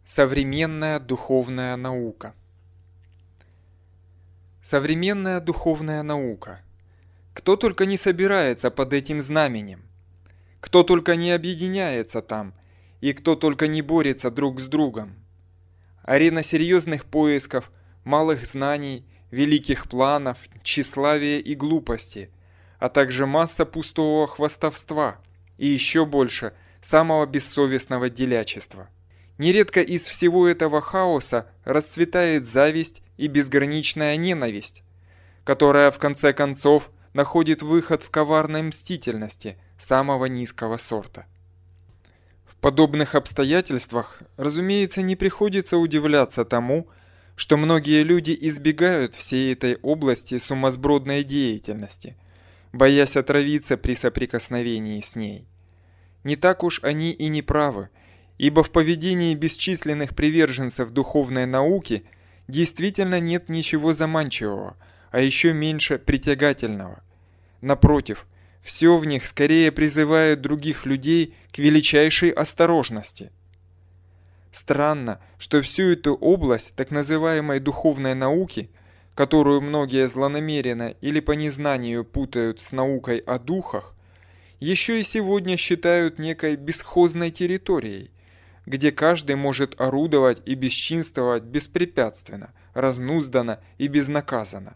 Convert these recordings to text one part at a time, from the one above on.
Современная духовная наука. Современная духовная наука. Кто только не собирается под этим знаменем, кто только не объединяется там, и кто только не борется друг с другом. Арена серьезных поисков, малых знаний, великих планов, тщеславия и глупости, а также масса пустого хвастовства и еще больше самого бессовестного делячества. Нередко из всего этого хаоса расцветает зависть и безграничная ненависть, которая в конце концов находит выход в коварной мстительности самого низкого сорта. В подобных обстоятельствах, разумеется, не приходится удивляться тому, что многие люди избегают всей этой области сумасбродной деятельности, боясь отравиться при соприкосновении с ней. Не так уж они и не правы, ибо в поведении бесчисленных приверженцев духовной науки действительно нет ничего заманчивого, а еще меньше притягательного. Напротив, все в них скорее призывает других людей к величайшей осторожности. Странно, что всю эту область так называемой духовной науки, которую многие злонамеренно или по незнанию путают с наукой о духах, еще и сегодня считают некой бесхозной территорией, где каждый может орудовать и бесчинствовать беспрепятственно, разнузданно и безнаказанно.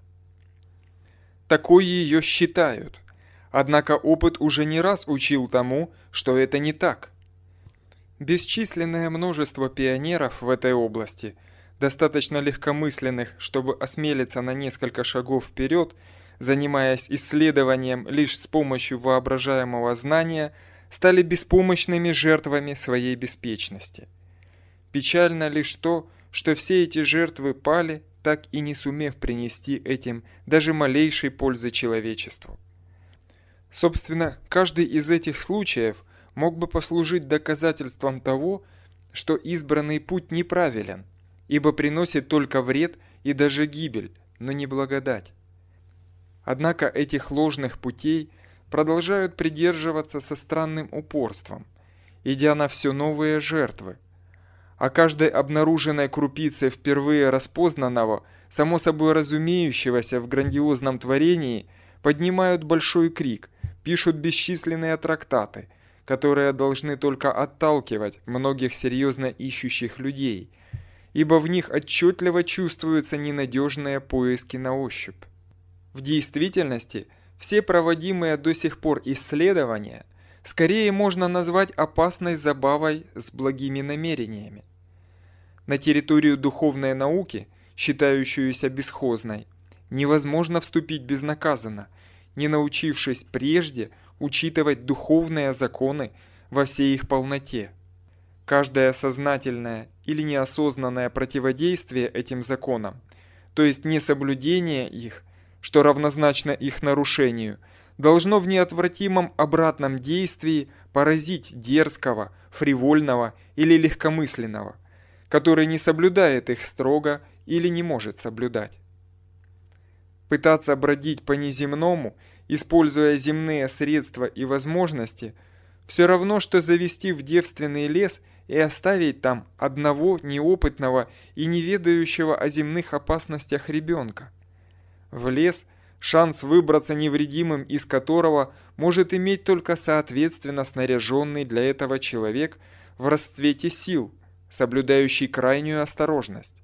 Такой ее считают. Однако опыт уже не раз учил тому, что это не так. Бесчисленное множество пионеров в этой области, достаточно легкомысленных, чтобы осмелиться на несколько шагов вперед, занимаясь исследованием лишь с помощью воображаемого знания, стали беспомощными жертвами своей беспечности. Печально лишь то, что все эти жертвы пали, так и не сумев принести этим даже малейшей пользы человечеству. Собственно, каждый из этих случаев мог бы послужить доказательством того, что избранный путь неправилен, ибо приносит только вред и даже гибель, но не благодать. Однако этих ложных путей продолжают придерживаться со странным упорством, идя на все новые жертвы. А каждой обнаруженной крупице впервые распознанного, само собой разумеющегося в грандиозном творении, поднимают большой крик, пишут бесчисленные трактаты, которые должны только отталкивать многих серьезно ищущих людей, ибо в них отчетливо чувствуются ненадежные поиски на ощупь. В действительности, все проводимые до сих пор исследования скорее можно назвать опасной забавой с благими намерениями. На территорию духовной науки, считающуюся бесхозной, невозможно вступить безнаказанно, не научившись прежде учитывать духовные законы во всей их полноте. Каждое сознательное или неосознанное противодействие этим законам, то есть несоблюдение их, что равнозначно их нарушению, должно в неотвратимом обратном действии поразить дерзкого, фривольного или легкомысленного, который не соблюдает их строго или не может соблюдать. Пытаться бродить по неземному, используя земные средства и возможности, все равно, что завести в девственный лес и оставить там одного неопытного и неведающего о земных опасностях ребенка. В лес, шанс выбраться невредимым из которого может иметь только соответственно снаряженный для этого человек в расцвете сил, соблюдающий крайнюю осторожность.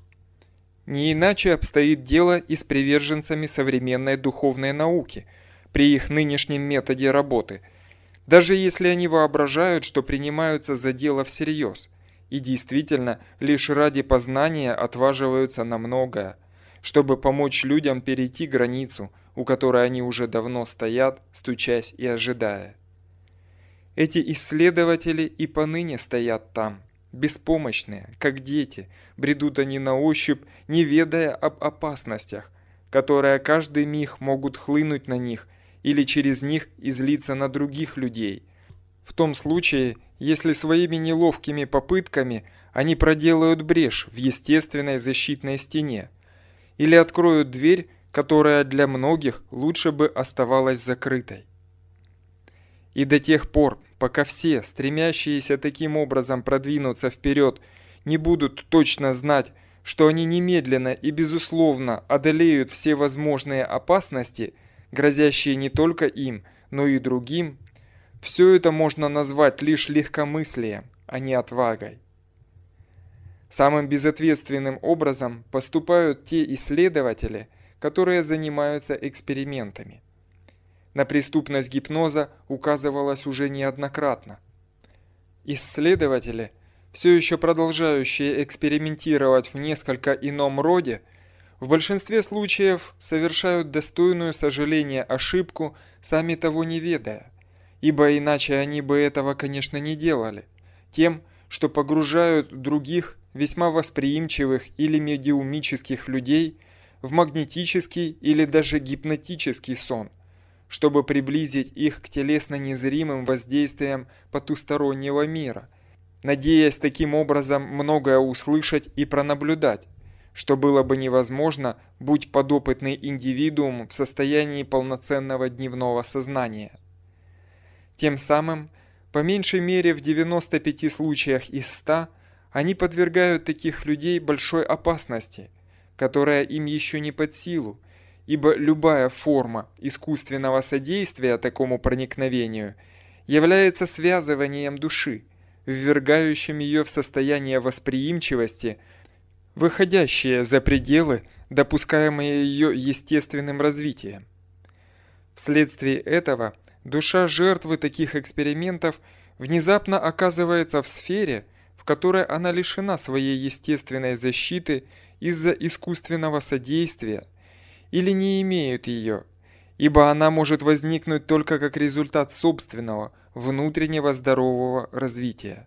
Не иначе обстоит дело и с приверженцами современной духовной науки при их нынешнем методе работы, даже если они воображают, что принимаются за дело всерьез и действительно лишь ради познания отваживаются на многое, чтобы помочь людям перейти границу, у которой они уже давно стоят, стучась и ожидая. Эти исследователи и поныне стоят там, беспомощные, как дети, бредут они на ощупь, не ведая об опасностях, которые каждый миг могут хлынуть на них или через них излиться на других людей, в том случае, если своими неловкими попытками они проделают брешь в естественной защитной стене, или откроют дверь, которая для многих лучше бы оставалась закрытой. И до тех пор, пока все, стремящиеся таким образом продвинуться вперед, не будут точно знать, что они немедленно и безусловно одолеют все возможные опасности, грозящие не только им, но и другим, все это можно назвать лишь легкомыслием, а не отвагой. Самым безответственным образом поступают те исследователи, которые занимаются экспериментами. На преступность гипноза указывалось уже неоднократно. Исследователи, все еще продолжающие экспериментировать в несколько ином роде, в большинстве случаев совершают достойную сожаления ошибку, сами того не ведая, ибо иначе они бы этого, конечно, не делали, тем, что погружают других весьма восприимчивых или медиумических людей в магнетический или даже гипнотический сон, чтобы приблизить их к телесно незримым воздействиям потустороннего мира, надеясь таким образом многое услышать и пронаблюдать, что было бы невозможно, будь подопытный индивидуум в состоянии полноценного дневного сознания. Тем самым, по меньшей мере в 95 случаях из 100, они подвергают таких людей большой опасности, которая им еще не под силу, ибо любая форма искусственного содействия такому проникновению является связыванием души, ввергающим ее в состояние восприимчивости, выходящее за пределы, допускаемые ее естественным развитием. Вследствие этого душа жертвы таких экспериментов внезапно оказывается в сфере, в которой она лишена своей естественной защиты из-за искусственного содействия, или не имеет ее, ибо она может возникнуть только как результат собственного, внутреннего здорового развития.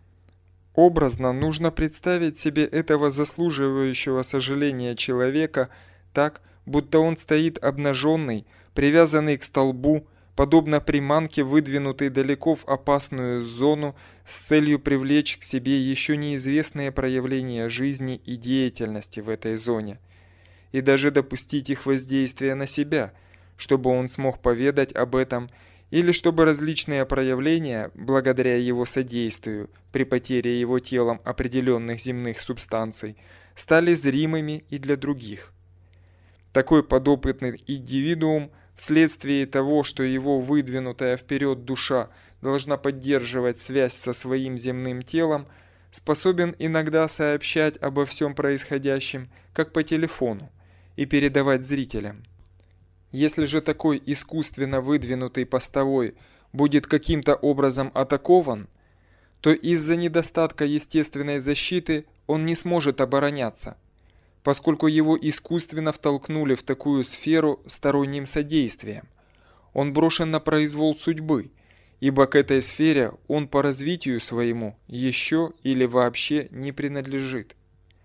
Образно нужно представить себе этого заслуживающего сожаления человека так, будто он стоит обнаженный, привязанный к столбу, подобно приманке, выдвинутой далеко в опасную зону с целью привлечь к себе еще неизвестные проявления жизни и деятельности в этой зоне, и даже допустить их воздействие на себя, чтобы он смог поведать об этом, или чтобы различные проявления, благодаря его содействию, при потере его телом определенных земных субстанций, стали зримыми и для других. Такой подопытный индивидуум, вследствие того, что его выдвинутая вперед душа должна поддерживать связь со своим земным телом, способен иногда сообщать обо всем происходящем, как по телефону, и передавать зрителям. Если же такой искусственно выдвинутый постовой будет каким-то образом атакован, то из-за недостатка естественной защиты он не сможет обороняться, поскольку его искусственно втолкнули в такую сферу сторонним содействием. Он брошен на произвол судьбы, ибо к этой сфере он по развитию своему еще или вообще не принадлежит.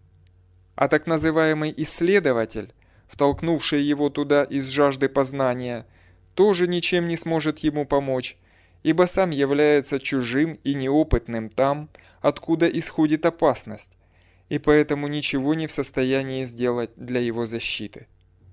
А так называемый исследователь, втолкнувший его туда из жажды познания, тоже ничем не сможет ему помочь, ибо сам является чужим и неопытным там, откуда исходит опасность, и поэтому ничего не в состоянии сделать для его защиты.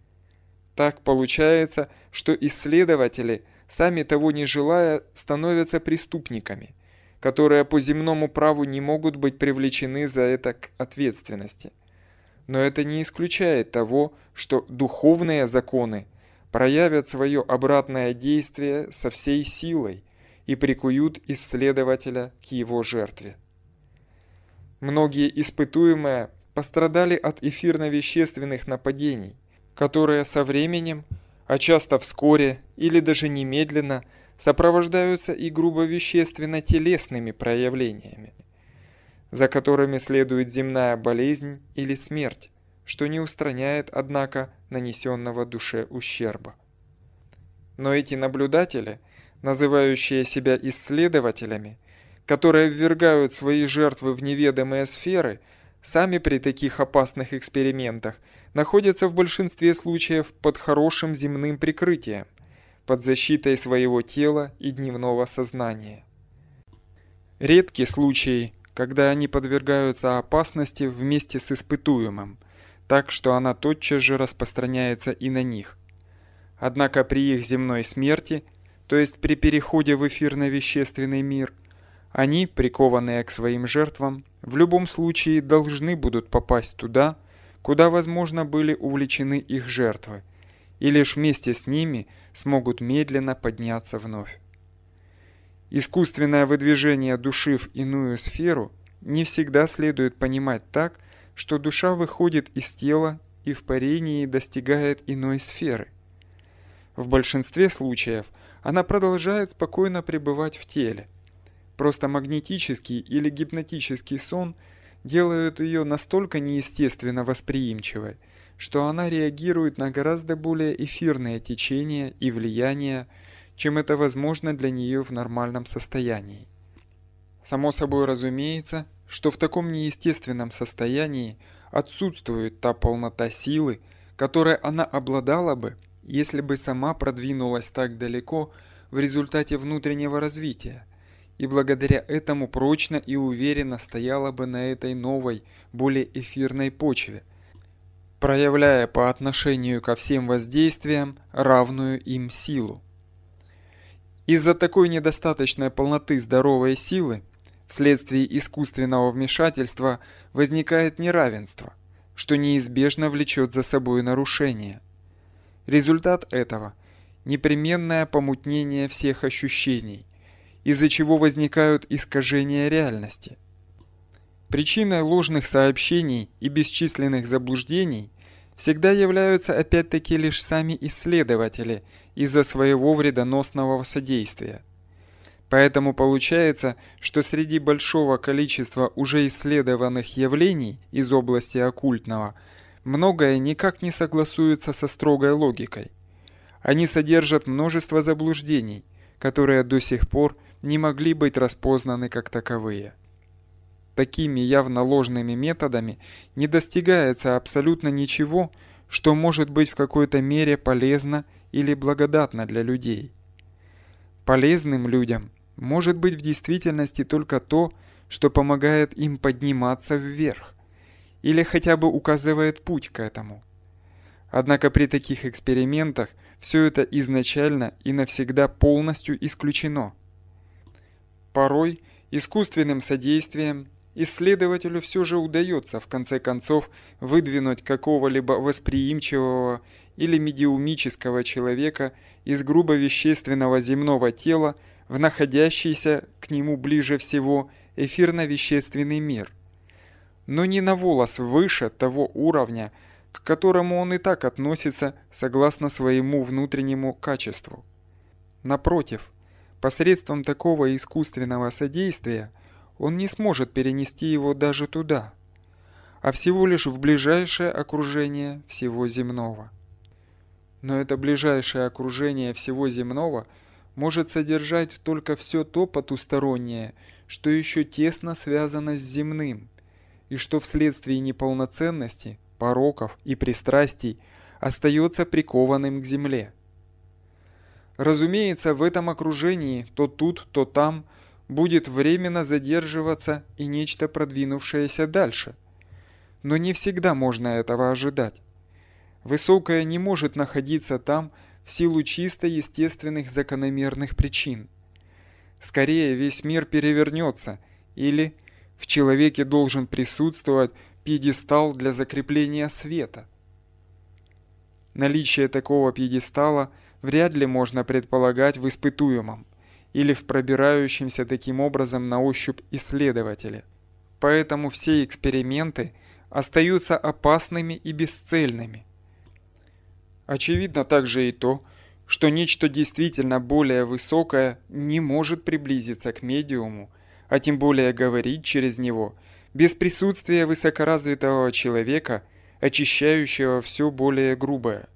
Так получается, что исследователи, сами того не желая, становятся преступниками, которые по земному праву не могут быть привлечены за это к ответственности. Но это не исключает того, что духовные законы проявят свое обратное действие со всей силой и прикуют исследователя к его жертве. Многие испытуемые пострадали от эфирно-вещественных нападений, которые со временем, а часто вскоре или даже немедленно, сопровождаются и грубо-вещественно-телесными проявлениями, за которыми следует земная болезнь или смерть, что не устраняет, однако, нанесенного душе ущерба. Но эти наблюдатели, называющие себя исследователями, которые ввергают свои жертвы в неведомые сферы, сами при таких опасных экспериментах находятся в большинстве случаев под хорошим земным прикрытием, под защитой своего тела и дневного сознания. Редки случаи, когда они подвергаются опасности вместе с испытуемым, так что она тотчас же распространяется и на них. Однако при их земной смерти, то есть при переходе в эфирно-вещественный мир, они, прикованные к своим жертвам, в любом случае должны будут попасть туда, куда, возможно, были увлечены их жертвы, и лишь вместе с ними смогут медленно подняться вновь. Искусственное выдвижение души в иную сферу не всегда следует понимать так, что душа выходит из тела и в парении достигает иной сферы. В большинстве случаев она продолжает спокойно пребывать в теле. Просто магнетический или гипнотический сон делают ее настолько неестественно восприимчивой, что она реагирует на гораздо более эфирные течения и влияния, чем это возможно для нее в нормальном состоянии. Само собой разумеется, что в таком неестественном состоянии отсутствует та полнота силы, которой она обладала бы, если бы сама продвинулась так далеко в результате внутреннего развития, и благодаря этому прочно и уверенно стояла бы на этой новой, более эфирной почве, проявляя по отношению ко всем воздействиям равную им силу. Из-за такой недостаточной полноты здоровой силы вследствие искусственного вмешательства возникает неравенство, что неизбежно влечет за собой нарушение. Результат этого – непременное помутнение всех ощущений, из-за чего возникают искажения реальности. Причиной ложных сообщений и бесчисленных заблуждений всегда являются опять-таки лишь сами исследователи из-за своего вредоносного содействия. Поэтому получается, что среди большого количества уже исследованных явлений из области оккультного многое никак не согласуется со строгой логикой. Они содержат множество заблуждений, которые до сих пор не могли быть распознаны как таковые. Такими явно ложными методами не достигается абсолютно ничего, что может быть в какой-то мере полезно или благодатно для людей. Полезным людям может быть в действительности только то, что помогает им подниматься вверх, или хотя бы указывает путь к этому. Однако при таких экспериментах все это изначально и навсегда полностью исключено. Порой искусственным содействием исследователю все же удается в конце концов выдвинуть какого-либо восприимчивого или медиумического человека из грубо-вещественного земного тела в находящийся к нему ближе всего эфирно-вещественный мир, но не на волос выше того уровня, к которому он и так относится согласно своему внутреннему качеству. Напротив, посредством такого искусственного содействия он не сможет перенести его даже туда, а всего лишь в ближайшее окружение всего земного. Но это ближайшее окружение всего земного может содержать только все то потустороннее, что еще тесно связано с земным, и что вследствие неполноценности, пороков и пристрастий остается прикованным к земле. Разумеется, в этом окружении то тут, то там будет временно задерживаться и нечто продвинувшееся дальше. Но не всегда можно этого ожидать. Высокое не может находиться там в силу чисто естественных закономерных причин. Скорее весь мир перевернется, или в человеке должен присутствовать пьедестал для закрепления света. Наличие такого пьедестала вряд ли можно предполагать в испытуемом или в пробирающемся таким образом на ощупь исследователе. Поэтому все эксперименты остаются опасными и бесцельными. Очевидно также и то, что нечто действительно более высокое не может приблизиться к медиуму, а тем более говорить через него, без присутствия высокоразвитого человека, очищающего все более грубое.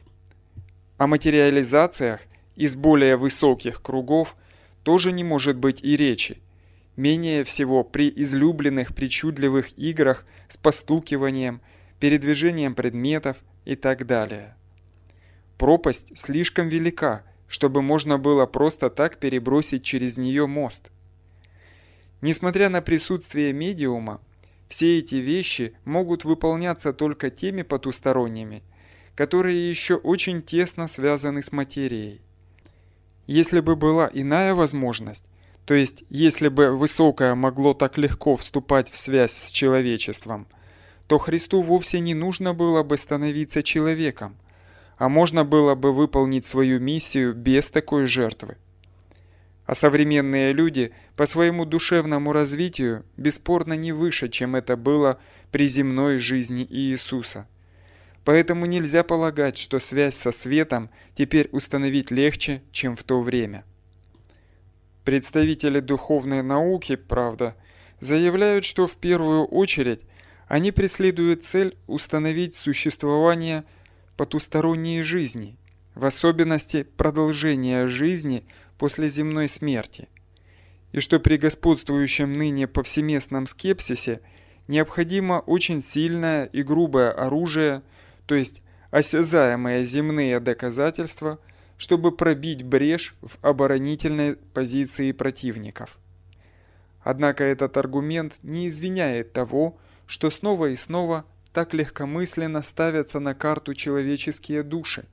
О материализациях из более высоких кругов тоже не может быть и речи, менее всего при излюбленных причудливых играх с постукиванием, передвижением предметов и так далее. Пропасть слишком велика, чтобы можно было просто так перебросить через нее мост. Несмотря на присутствие медиума, все эти вещи могут выполняться только теми потусторонними, которые еще очень тесно связаны с материей. Если бы была иная возможность, То есть, если бы высокое могло так легко вступать в связь с человечеством, то Христу вовсе не нужно было бы становиться человеком, а можно было бы выполнить свою миссию без такой жертвы. А современные люди по своему душевному развитию бесспорно не выше, чем это было при земной жизни Иисуса. Поэтому нельзя полагать, что связь со светом теперь установить легче, чем в то время. Представители духовной науки, правда, заявляют, что в первую очередь они преследуют цель установить существование потусторонней жизни, в особенности продолжения жизни после земной смерти, и что при господствующем ныне повсеместном скепсисе необходимо очень сильное и грубое оружие, то есть осязаемые земные доказательства, чтобы пробить брешь в оборонительной позиции противников. Однако этот аргумент не извиняет того, что снова и снова так легкомысленно ставятся на карту человеческие души.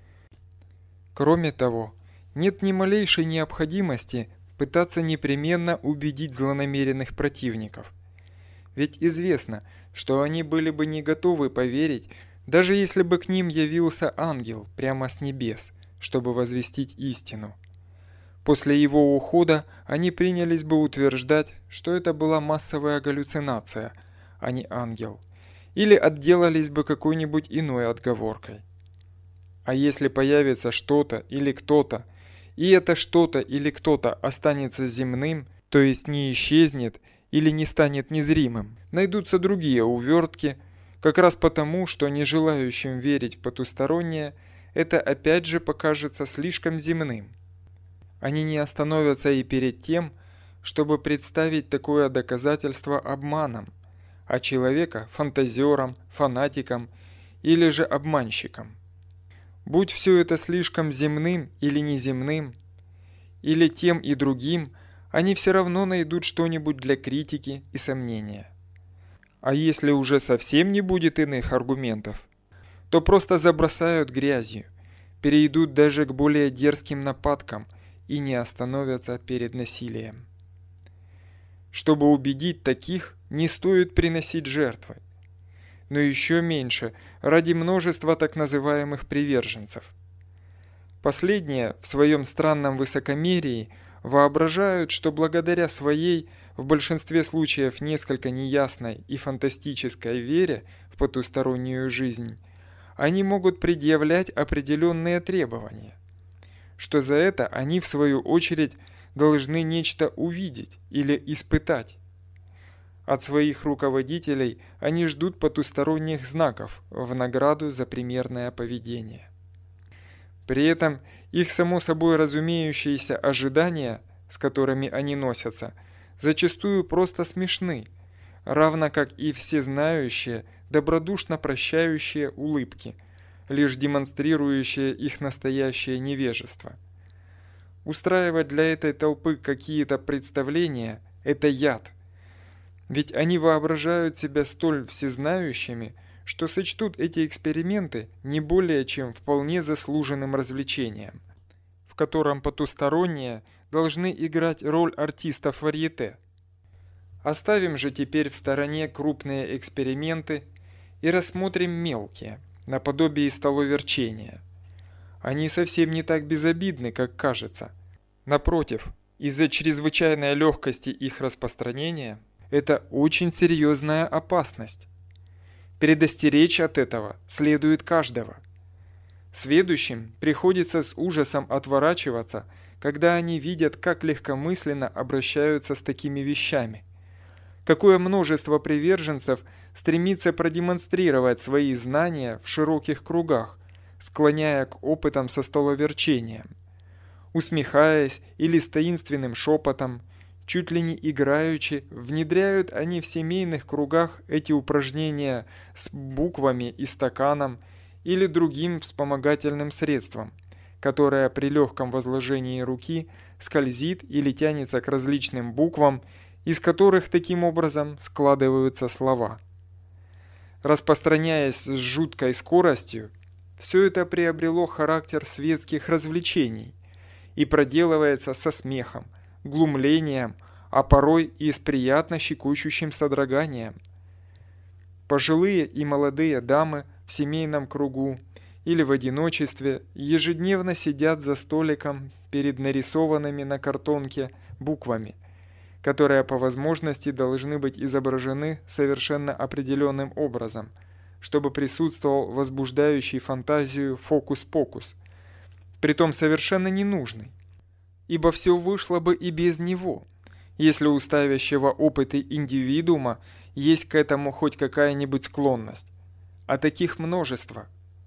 Кроме того, нет ни малейшей необходимости пытаться непременно убедить злонамеренных противников. Ведь известно, что они были бы не готовы поверить, даже если бы к ним явился ангел прямо с небес, чтобы возвестить истину. После его ухода они принялись бы утверждать, что это была массовая галлюцинация, а не ангел, или отделались бы какой-нибудь иной отговоркой. А если появится что-то или кто-то, и это что-то или кто-то останется земным, то есть не исчезнет или не станет незримым, найдутся другие увертки, как раз потому, что не желающим верить в потустороннее это опять же покажется слишком земным. Они не остановятся и перед тем, чтобы представить такое доказательство обманом, а человека фантазером, фанатиком или же обманщиком. Будь все это слишком земным или неземным, или тем и другим, они все равно найдут что-нибудь для критики и сомнения. А если уже совсем не будет иных аргументов, то просто забросают грязью, перейдут даже к более дерзким нападкам и не остановятся перед насилием. Чтобы убедить таких, не стоит приносить жертвы. Но еще меньше ради множества так называемых приверженцев. Последние в своем странном высокомерии воображают, что благодаря своей, в большинстве случаев несколько неясной и фантастической вере в потустороннюю жизнь, они могут предъявлять определенные требования, что за это они в свою очередь должны нечто увидеть или испытать. От своих руководителей они ждут потусторонних знаков в награду за примерное поведение. При этом их само собой разумеющиеся ожидания, с которыми они носятся, зачастую просто смешны, равно как и всезнающие, добродушно прощающие улыбки, лишь демонстрирующие их настоящее невежество. Устраивать для этой толпы какие-то представления – это яд. Ведь они воображают себя столь всезнающими, что сочтут эти эксперименты не более чем вполне заслуженным развлечением, в котором потусторонние должны играть роль артистов варьете. Оставим же теперь в стороне крупные эксперименты и рассмотрим мелкие, наподобие столоверчения. Они совсем не так безобидны, как кажется. Напротив, из-за чрезвычайной легкости их распространения это очень серьезная опасность. Предостеречь от этого следует каждого. Сведущим приходится с ужасом отворачиваться, когда они видят, как легкомысленно обращаются с такими вещами. Какое множество приверженцев стремится продемонстрировать свои знания в широких кругах, склоняя к опытам со столоверчением. Усмехаясь или с таинственным шепотом, чуть ли не играючи, внедряют они в семейных кругах эти упражнения с буквами и стаканом или другим вспомогательным средством, которое при легком возложении руки скользит или тянется к различным буквам, из которых таким образом складываются слова. Распространяясь с жуткой скоростью, все это приобрело характер светских развлечений и проделывается со смехом, глумлением, а порой и с приятно щекочущим содроганием. Пожилые и молодые дамы в семейном кругу или в одиночестве ежедневно сидят за столиком перед нарисованными на картонке буквами, которые по возможности должны быть изображены совершенно определенным образом, чтобы присутствовал возбуждающий фантазию фокус-покус, притом совершенно ненужный, ибо все вышло бы и без него, если у ставящего опыты индивидуума есть к этому хоть какая-нибудь склонность, а таких множество.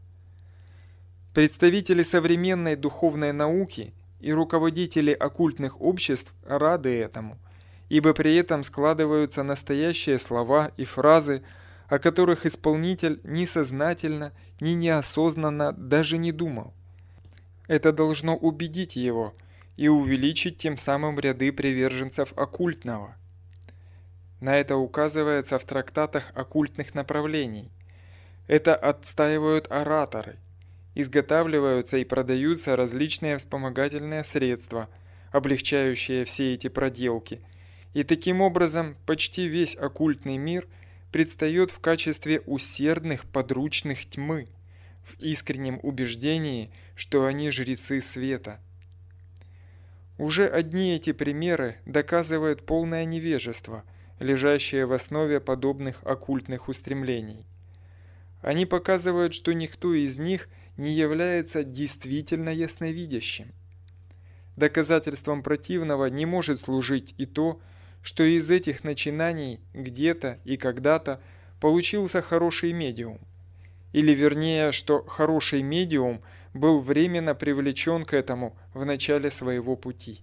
Представители современной духовной науки и руководители оккультных обществ рады этому, ибо при этом складываются настоящие слова и фразы, о которых исполнитель ни сознательно, ни неосознанно даже не думал. Это должно убедить его и увеличить тем самым ряды приверженцев оккультного. На это указывается в трактатах оккультных направлений. Это отстаивают ораторы. Изготавливаются и продаются различные вспомогательные средства, облегчающие все эти проделки. И таким образом почти весь оккультный мир предстает в качестве усердных подручных тьмы, в искреннем убеждении, что они жрецы света. Уже одни эти примеры доказывают полное невежество, лежащее в основе подобных оккультных устремлений. Они показывают, что никто из них не является действительно ясновидящим. Доказательством противного не может служить и то, что из этих начинаний где-то и когда-то получился хороший медиум. Или вернее, что хороший медиум был временно привлечен к этому в начале своего пути.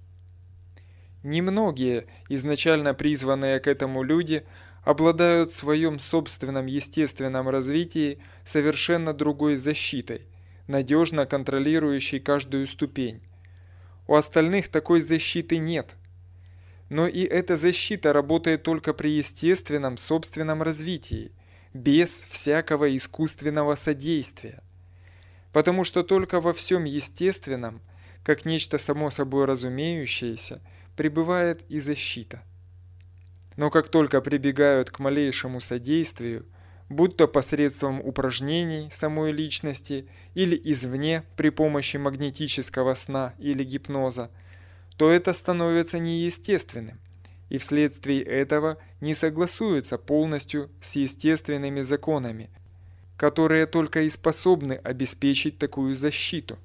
Немногие, изначально призванные к этому люди, обладают в своем собственном естественном развитии совершенно другой защитой, надежно контролирующей каждую ступень. У остальных такой защиты нет. Но и эта защита работает только при естественном собственном развитии, без всякого искусственного содействия. Потому что только во всем естественном, как нечто само собой разумеющееся, пребывает и защита. Но как только прибегают к малейшему содействию, будь то посредством упражнений самой личности или извне при помощи магнетического сна или гипноза, то это становится неестественным, и вследствие этого не согласуется полностью с естественными законами, которые только и способны обеспечить такую защиту.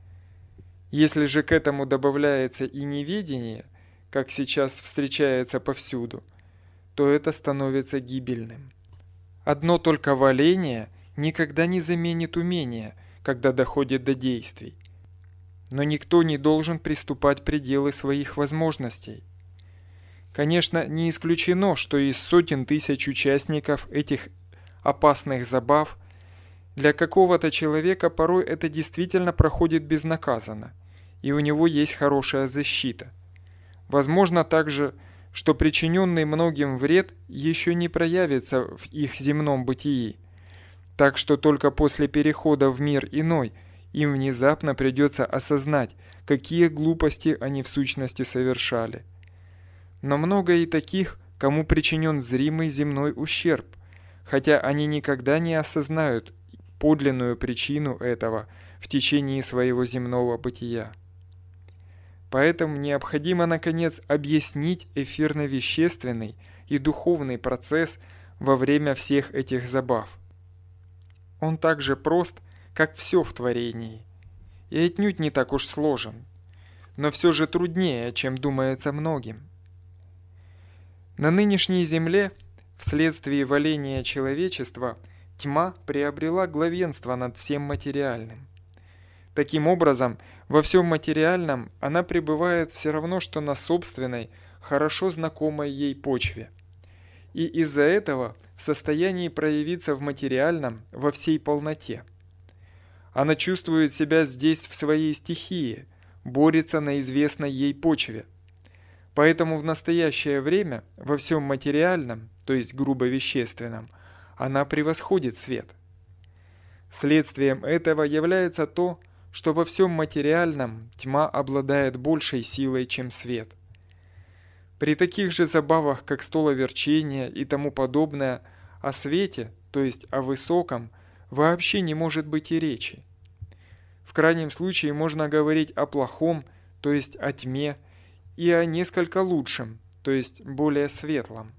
Если же к этому добавляется и неведение, как сейчас встречается повсюду, то это становится гибельным. Одно только воление никогда не заменит умения, когда доходит до действий. Но никто не должен приступать пределы своих возможностей. Конечно, не исключено, что из сотен тысяч участников этих опасных забав для какого-то человека порой это действительно проходит безнаказанно, и у него есть хорошая защита. Возможно также, что причиненный многим вред еще не проявится в их земном бытии, так что только после перехода в мир иной им внезапно придется осознать, какие глупости они в сущности совершали. Но много и таких, кому причинен зримый земной ущерб, хотя они никогда не осознают подлинную причину этого в течение своего земного бытия. Поэтому необходимо, наконец, объяснить эфирно-вещественный и духовный процесс во время всех этих забав. Он так же прост, как все в творении, и отнюдь не так уж сложен, но все же труднее, чем думается многим. На нынешней Земле, вследствие валения человечества, тьма приобрела главенство над всем материальным. Таким образом, во всем материальном она пребывает все равно, что на собственной, хорошо знакомой ей почве. И из-за этого в состоянии проявиться в материальном во всей полноте. Она чувствует себя здесь в своей стихии, борется на известной ей почве. Поэтому в настоящее время во всем материальном, то есть грубо вещественном, она превосходит свет. Следствием этого является то, что во всем материальном тьма обладает большей силой, чем свет. При таких же забавах, как столоверчение и тому подобное, о свете, то есть о высоком, вообще не может быть и речи. В крайнем случае можно говорить о плохом, то есть о тьме, и о несколько лучшем, то есть более светлом.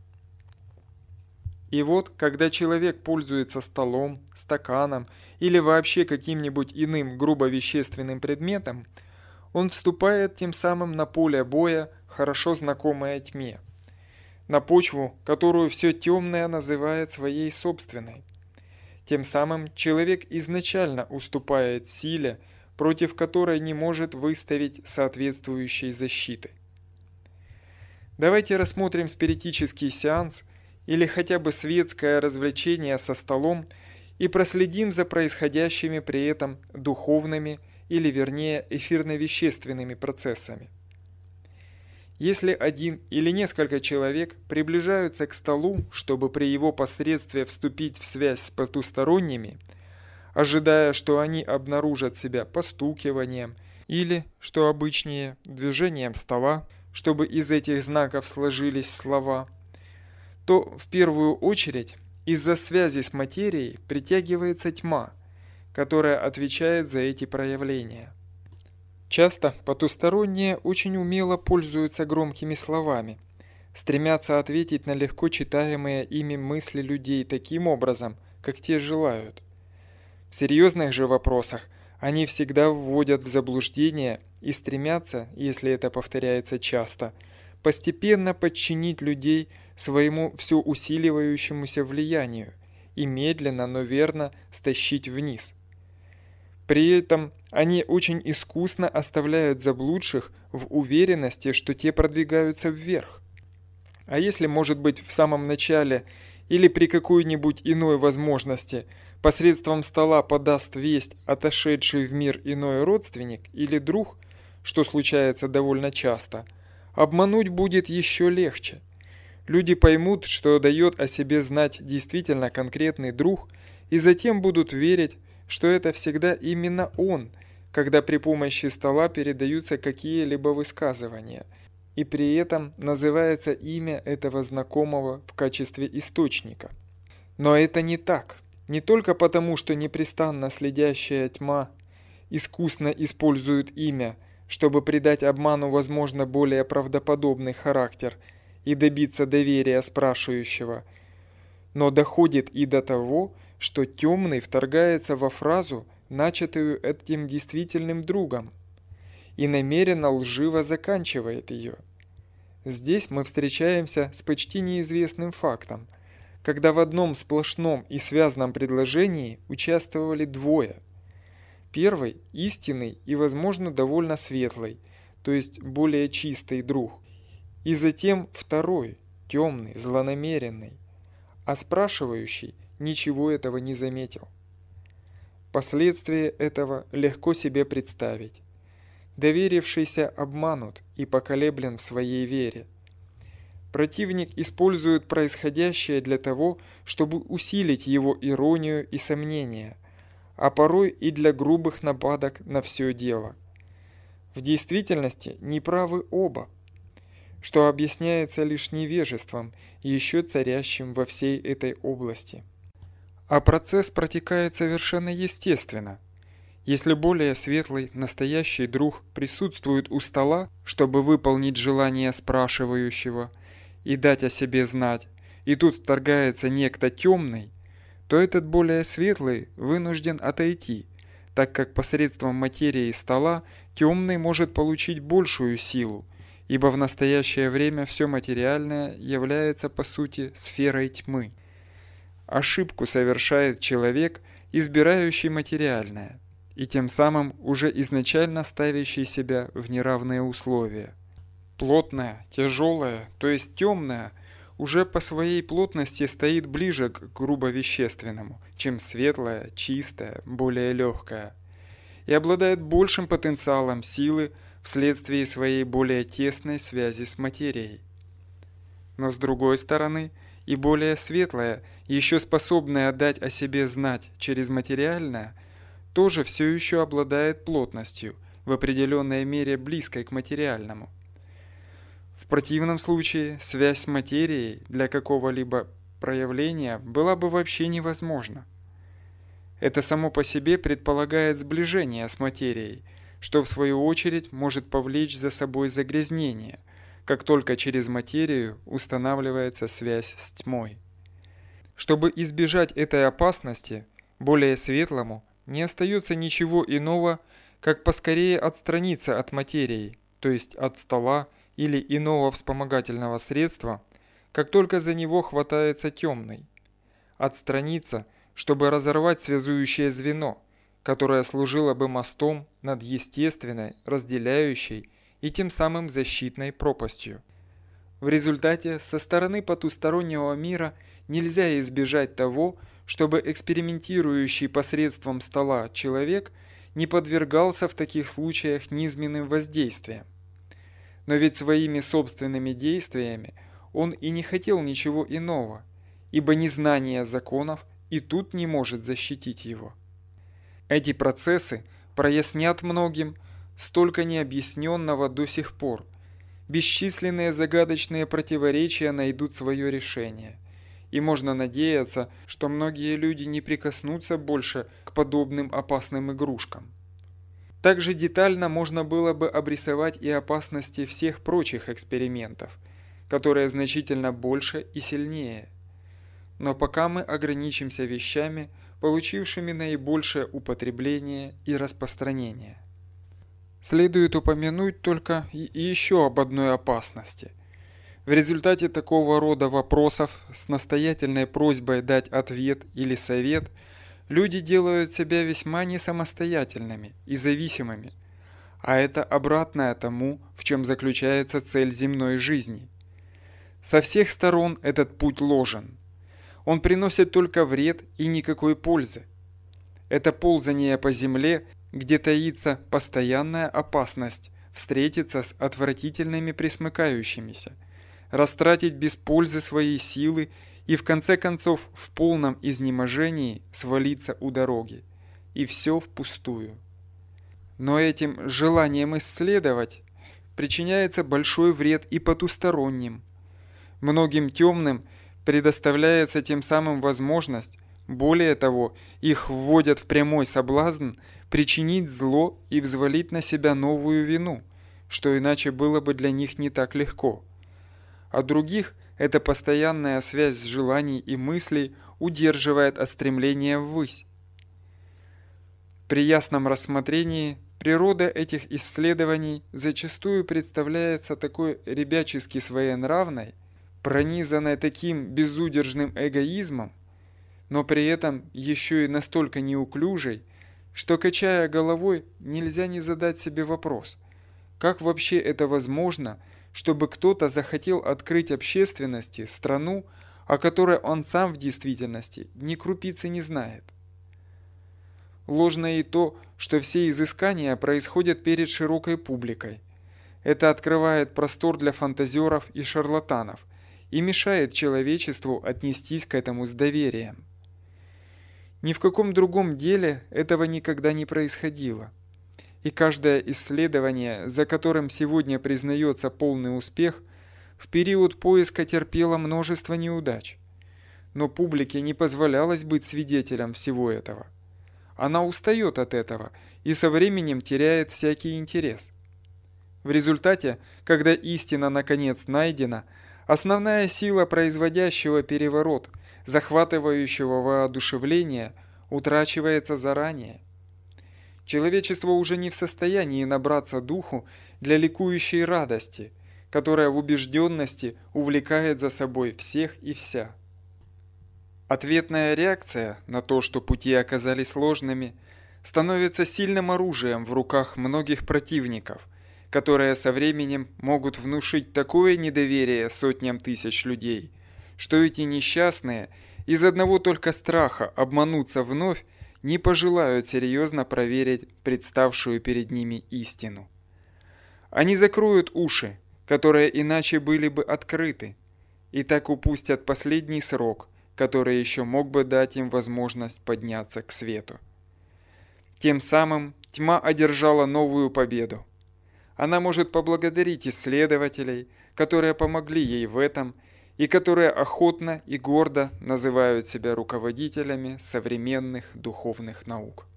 И вот, когда человек пользуется столом, стаканом или вообще каким-нибудь иным грубо вещественным предметом, он вступает тем самым на поле боя, хорошо знакомое тьме, на почву, которую все темное называет своей собственной. Тем самым человек изначально уступает силе, против которой не может выставить соответствующей защиты. Давайте рассмотрим спиритический сеанс или хотя бы светское развлечение со столом и проследим за происходящими при этом духовными или вернее эфирно-вещественными процессами. Если один или несколько человек приближаются к столу, чтобы при его посредстве вступить в связь с потусторонними, ожидая, что они обнаружат себя постукиванием или, что обычнее, движением стола, чтобы из этих знаков сложились слова, то в первую очередь из-за связи с материей притягивается тьма, которая отвечает за эти проявления. Часто потусторонние очень умело пользуются громкими словами, стремятся ответить на легко читаемые ими мысли людей таким образом, как те желают. В серьезных же вопросах они всегда вводят в заблуждение и стремятся, если это повторяется часто, постепенно подчинить людей своему все усиливающемуся влиянию и медленно, но верно стащить вниз. При этом они очень искусно оставляют заблудших в уверенности, что те продвигаются вверх. А если, может быть, в самом начале или при какой-нибудь иной возможности посредством стола подаст весть отошедший в мир иной родственник или друг, что случается довольно часто, обмануть будет еще легче. Люди поймут, что дает о себе знать действительно конкретный друг, и затем будут верить, что это всегда именно он, когда при помощи стола передаются какие-либо высказывания, и при этом называется имя этого знакомого в качестве источника. Но это не так. Не только потому, что непрестанно следящая тьма искусно использует имя, чтобы придать обману, возможно, более правдоподобный характер и добиться доверия спрашивающего, но доходит и до того, что темный вторгается во фразу, начатую этим действительным другом, и намеренно лживо заканчивает ее. Здесь мы встречаемся с почти неизвестным фактом, когда в одном сплошном и связанном предложении участвовали двое. Первый – истинный и, возможно, довольно светлый, то есть более чистый друг, и затем второй – темный, злонамеренный, а спрашивающий ничего этого не заметил. Последствия этого легко себе представить. Доверившийся обманут и поколеблен в своей вере. Противник использует происходящее для того, чтобы усилить его иронию и сомнения, а порой и для грубых нападок на все дело. В действительности неправы оба, что объясняется лишь невежеством, еще царящим во всей этой области. А процесс протекает совершенно естественно. Если более светлый, настоящий друг присутствует у стола, чтобы выполнить желание спрашивающего и дать о себе знать, и тут вторгается некто темный, то этот более светлый вынужден отойти, так как посредством материи стола темный может получить большую силу, ибо в настоящее время все материальное является по сути сферой тьмы. Ошибку совершает человек, избирающий материальное, и тем самым уже изначально ставящий себя в неравные условия. Плотное, тяжелое, то есть темное, уже по своей плотности стоит ближе к грубовещественному, чем светлое, чистое, более легкое, и обладает большим потенциалом силы вследствие своей более тесной связи с материей. Но с другой стороны, и более светлое, еще способное дать о себе знать через материальное, тоже все еще обладает плотностью, в определенной мере близкой к материальному. В противном случае связь с материей для какого-либо проявления была бы вообще невозможна. Это само по себе предполагает сближение с материей, что в свою очередь может повлечь за собой загрязнение, как только через материю устанавливается связь с тьмой. Чтобы избежать этой опасности, более светлому не остается ничего иного, как поскорее отстраниться от материи, то есть от стола или иного вспомогательного средства, как только за него хватается темный. Отстраниться, чтобы разорвать связующее звено, которое служило бы мостом над естественной, разделяющей и тем самым защитной пропастью. В результате со стороны потустороннего мира нельзя избежать того, чтобы экспериментирующий посредством стола человек не подвергался в таких случаях низменным воздействиям. Но ведь своими собственными действиями он и не хотел ничего иного, ибо незнание законов и тут не может защитить его. Эти процессы прояснят многим столько необъясненного до сих пор. Бесчисленные загадочные противоречия найдут свое решение. И можно надеяться, что многие люди не прикоснутся больше к подобным опасным игрушкам. Также детально можно было бы обрисовать и опасности всех прочих экспериментов, которые значительно больше и сильнее. Но пока мы ограничимся вещами, получившими наибольшее употребление и распространение. Следует упомянуть только и еще об одной опасности. В результате такого рода вопросов с настоятельной просьбой дать ответ или совет люди делают себя весьма несамостоятельными и зависимыми, а это обратное тому, в чем заключается цель земной жизни. Со всех сторон этот путь ложен. Он приносит только вред и никакой пользы. Это ползание по земле, где таится постоянная опасность встретиться с отвратительными пресмыкающимися, растратить без пользы свои силы и в конце концов в полном изнеможении свалиться у дороги. И все впустую. Но этим желанием исследовать причиняется большой вред и потусторонним. Многим темным предоставляется тем самым возможность, более того, их вводят в прямой соблазн причинить зло и взвалить на себя новую вину, что иначе было бы для них не так легко. А других эта постоянная связь желаний и мыслей удерживает от стремления ввысь. При ясном рассмотрении природа этих исследований зачастую представляется такой ребячески своенравной, пронизанной таким безудержным эгоизмом, но при этом еще и настолько неуклюжей, что, качая головой, нельзя не задать себе вопрос, как вообще это возможно, чтобы кто-то захотел открыть общественности страну, о которой он сам в действительности ни крупицы не знает. Ложно и то, что все изыскания происходят перед широкой публикой. Это открывает простор для фантазеров и шарлатанов и мешает человечеству отнестись к этому с доверием. Ни в каком другом деле этого никогда не происходило. И каждое исследование, за которым сегодня признается полный успех, в период поиска терпело множество неудач. Но публике не позволялось быть свидетелем всего этого. Она устает от этого и со временем теряет всякий интерес. В результате, когда истина наконец найдена, основная сила производящего переворот, захватывающего воодушевление, утрачивается заранее. Человечество уже не в состоянии набраться духу для ликующей радости, которая в убежденности увлекает за собой всех и вся. Ответная реакция на то, что пути оказались сложными, становится сильным оружием в руках многих противников, которые со временем могут внушить такое недоверие сотням тысяч людей, что эти несчастные из одного только страха обмануться вновь не пожелают серьезно проверить представшую перед ними истину. Они закроют уши, которые иначе были бы открыты, и так упустят последний срок, который еще мог бы дать им возможность подняться к свету. Тем самым тьма одержала новую победу. Она может поблагодарить исследователей, которые помогли ей в этом и которые охотно и гордо называют себя руководителями современных духовных наук.